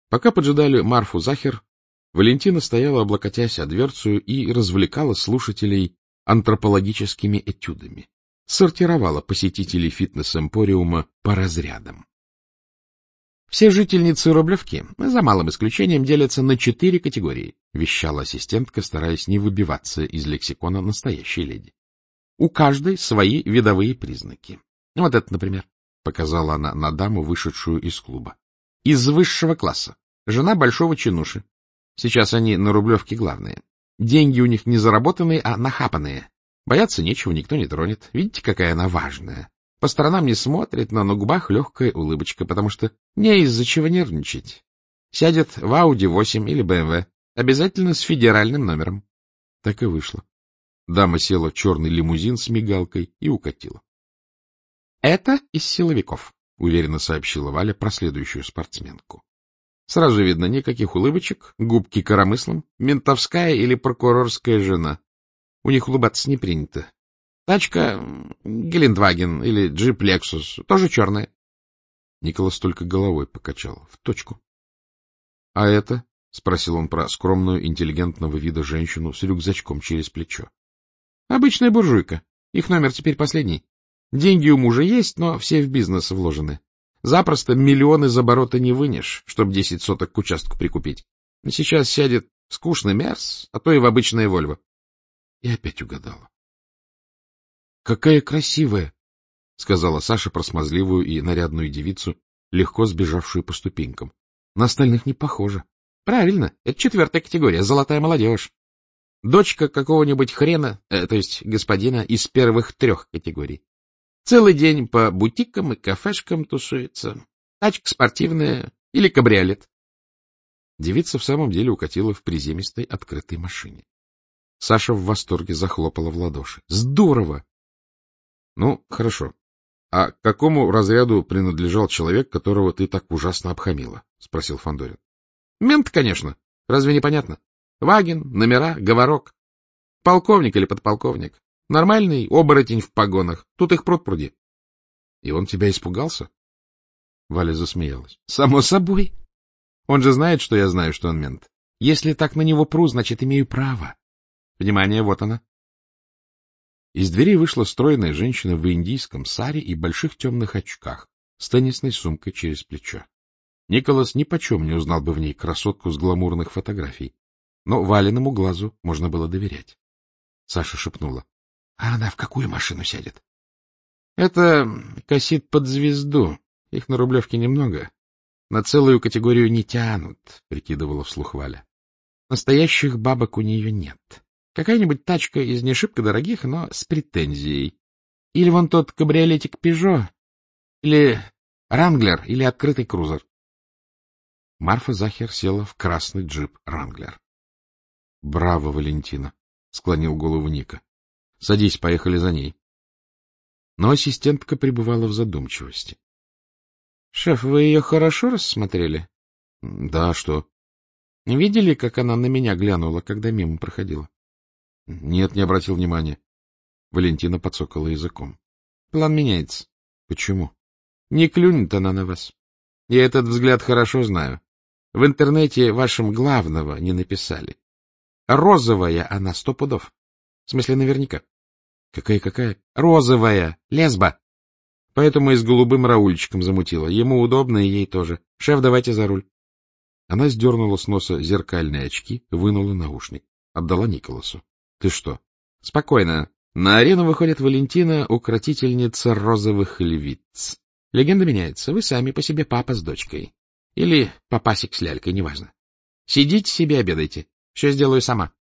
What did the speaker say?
Пока поджидали Марфу Захер, Валентина стояла, облокотясь о дверцу, и развлекала слушателей антропологическими этюдами, сортировала посетителей фитнес-эмпориума по разрядам. Все жительницы Рублевки, за малым исключением, делятся на 4 категории, вещала ассистентка, стараясь не выбиваться из лексикона настоящей леди. У каждой свои видовые признаки. Вот это, например, показала она на даму, вышедшую из клуба. Из высшего класса. Жена большого чинуши. Сейчас они на Рублевке главные. Деньги у них не заработанные, а нахапанные. Бояться нечего, никто не тронет. Видите, какая она важная. По сторонам не смотрит, но на губах легкая улыбочка, потому что не из-за чего нервничать. Сядет в Audi 8 или BMW, обязательно с федеральным номером. Так и вышло. Дама села в черный лимузин с мигалкой и укатила. — Это из силовиков, — уверенно сообщила Валя про следующую спортсменку. Сразу видно, никаких улыбочек, губки коромыслом, ментовская или прокурорская жена. У них улыбаться не принято. Тачка Гелендваген или джип Лексус, тоже черная. Николас только головой покачал. В точку. — А это? — спросил он про скромную, интеллигентного вида женщину с рюкзачком через плечо. — Обычная буржуйка. Их номер теперь последний. Деньги у мужа есть, но все в бизнес вложены. Запросто миллион из оборота не вынешь, чтобы 10 соток к участку прикупить. Сейчас сядет в скучный Мерс, а то и в обычное Вольво. И опять угадала. — Какая красивая! — сказала Саша про смазливую и нарядную девицу, легко сбежавшую по ступенькам. — На остальных не похоже. — Правильно, это 4-я категория, золотая молодежь. Дочка какого-нибудь хрена, то есть господина, из первых 3 категорий. Целый день по бутикам и кафешкам тусуется. Тачка спортивная или кабриолет. Девица в самом деле укатила в приземистой открытой машине. Саша в восторге захлопала в ладоши. Здорово! Ну, хорошо. А к какому разряду принадлежал человек, которого ты так ужасно обхамила? — спросил Фандорин. — Мент, конечно. Разве не понятно? Ваген, номера, говорок. Полковник или подполковник. Нормальный оборотень в погонах. Тут их пруд-пруди. — И он тебя испугался? Валя засмеялась. — Само собой. Он же знает, что я знаю, что он мент. Если так на него пру, значит, имею право. Внимание, вот она. Из двери вышла стройная женщина в индийском саре и больших темных очках с теннисной сумкой через плечо. Николас нипочем не узнал бы в ней красотку с гламурных фотографий, но Валиному глазу можно было доверять. Саша шепнула. — А она в какую машину сядет? — Это косит под звезду. Их на Рублевке немного. На целую категорию не тянут, — прикидывала вслух Валя. Настоящих бабок у нее нет. Какая-нибудь тачка из не шибко дорогих, но с претензией. Или вон тот кабриолетик Пежо, или Ранглер, или открытый крузер. Марфа Захер села в красный джип Ранглер. — Браво, Валентина! — склонил голову Ника. — Садись, поехали за ней. Но ассистентка пребывала в задумчивости. — Шеф, вы ее хорошо рассмотрели? — Да, что? — Видели, как она на меня глянула, когда мимо проходила? — Нет, не обратил внимания. Валентина подсокала языком. — План меняется. — Почему? — Не клюнет она на вас. Я этот взгляд хорошо знаю. В интернете вашим главного не написали. Розовая она 100 пудов. В смысле, наверняка. — Какая? — Розовая. Лесба. Поэтому и с голубым Раульчиком замутила. Ему удобно, и ей тоже. Шеф, давайте за руль. Она сдернула с носа зеркальные очки, вынула наушник. Отдала Николасу. — Ты что? — Спокойно. На арену выходит Валентина, укротительница розовых львиц. Легенда меняется. Вы сами по себе папа с дочкой. Или папасик с лялькой, неважно. Сидите себе, обедайте. Все сделаю сама.